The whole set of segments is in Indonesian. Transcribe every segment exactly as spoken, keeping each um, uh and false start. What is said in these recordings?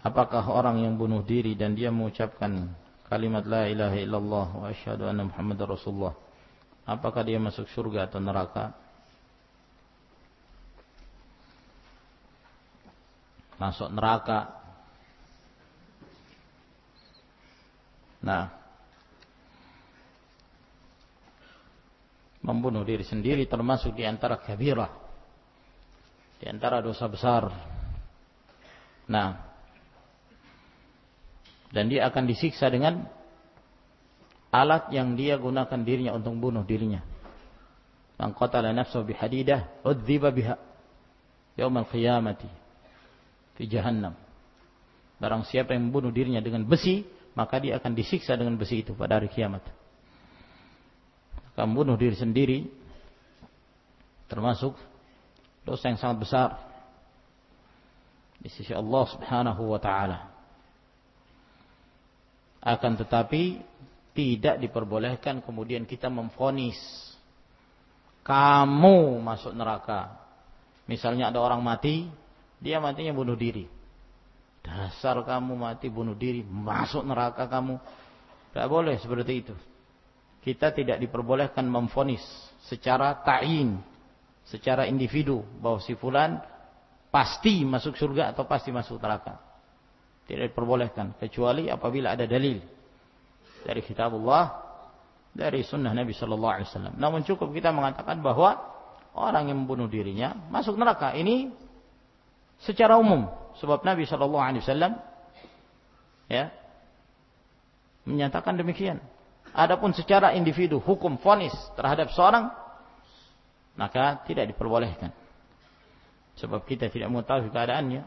apakah orang yang bunuh diri dan dia mengucapkan kalimat la ilaha illallah wa asyhadu anna muhammadar rasulullah, apakah dia masuk surga atau neraka? Masuk neraka. Nah, membunuh diri sendiri termasuk di antara kabirah, di antara dosa besar. Nah, dan dia akan disiksa dengan alat yang dia gunakan dirinya untuk bunuh dirinya. Man qatala nafsahu bihadidah udziba biha yaumil qiyamati fi jahannam. Barang siapa yang membunuh dirinya dengan besi, maka dia akan disiksa dengan besi itu pada hari kiamat. Maka membunuh diri sendiri termasuk dosa yang sangat besar di sisi Allah Subhanahu wa taala. Akan tetapi tidak diperbolehkan kemudian kita memvonis kamu masuk neraka. Misalnya ada orang mati, dia matinya bunuh diri. Dasar kamu mati bunuh diri, masuk neraka kamu. Tidak boleh seperti itu. Kita tidak diperbolehkan memvonis secara ta'yin, secara individu, bahwa si fulan pasti masuk surga atau pasti masuk neraka. Tidak diperbolehkan, kecuali apabila ada dalil dari kitabullah, dari sunnah Nabi Sallallahu Alaihi Wasallam. Namun cukup kita mengatakan bahwa orang yang membunuh dirinya masuk neraka. Ini secara umum, sebab Nabi Sallallahu Alaihi Wasallam ya menyatakan demikian. Adapun secara individu hukum vonis terhadap seorang, maka tidak diperbolehkan, sebab kita tidak mengetahui keadaannya.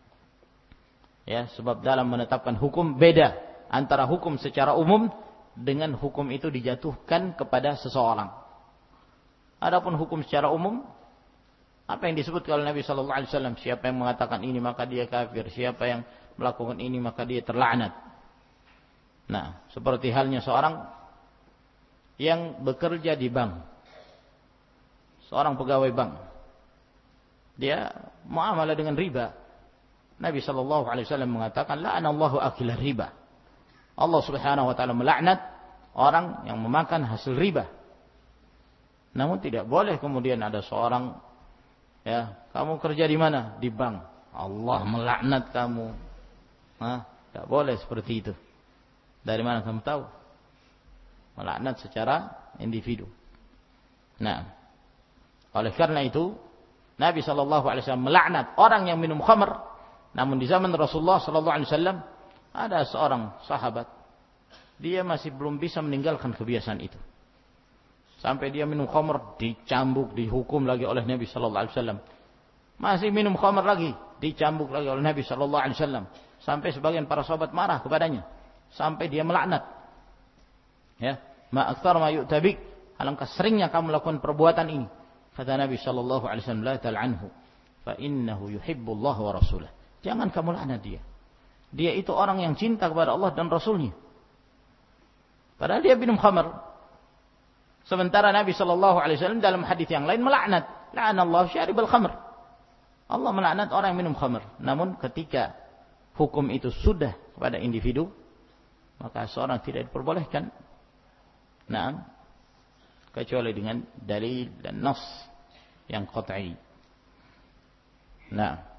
Ya, sebab dalam menetapkan hukum beda antara hukum secara umum dengan hukum itu dijatuhkan kepada seseorang. Adapun hukum secara umum, apa yang disebut oleh Nabi Sallallahu Alaihi Wasallam, siapa yang mengatakan ini maka dia kafir, siapa yang melakukan ini maka dia terlaknat. Nah, seperti halnya seorang yang bekerja di bank, seorang pegawai bank, dia muamalah dengan riba. Nabi Sallallahu Alaihi Wasallam mengatakan, la'anallahu akilar riba. Allah Subhanahu Wa Taala melaknat orang yang memakan hasil riba. Namun tidak boleh kemudian ada seorang, ya, kamu kerja di mana? Di bank. Allah melaknat kamu. Hah? Tidak boleh seperti itu. Dari mana kamu tahu? Melaknat secara individu. Nah, oleh karena itu Nabi Sallallahu Alaihi Wasallam melaknat orang yang minum khamr. Namun di zaman Rasulullah Sallallahu Alaihi Wasallam ada seorang sahabat, dia masih belum bisa meninggalkan kebiasaan itu. Sampai dia minum khamr, dicambuk, dihukum lagi oleh Nabi Sallallahu Alaihi Wasallam. Masih minum khamr lagi, dicambuk lagi oleh Nabi Sallallahu Alaihi Wasallam. Sampai sebagian para sahabat marah kepadanya, sampai dia melaknat. Ya, ma aktsar ma yu'tabik, alangkah seringnya kamu melakukan perbuatan ini. Kata Nabi Sallallahu Alaihi Wasallam, la tal'anhu, fa innahu yuhibbullah wa rasulah. Jangan kamu laknat dia. Dia itu orang yang cinta kepada Allah dan Rasulnya. Padahal dia minum khamr. Sementara Nabi Sallallahu Alaihi Wasallam dalam hadis yang lain melaknat, la'anallahu syaribal khamr. Allah melaknat orang yang minum khamr. Namun ketika hukum itu sudah kepada individu, maka seorang tidak diperbolehkan. Nah, kecuali dengan dalil dan nas yang qat'i. Nah,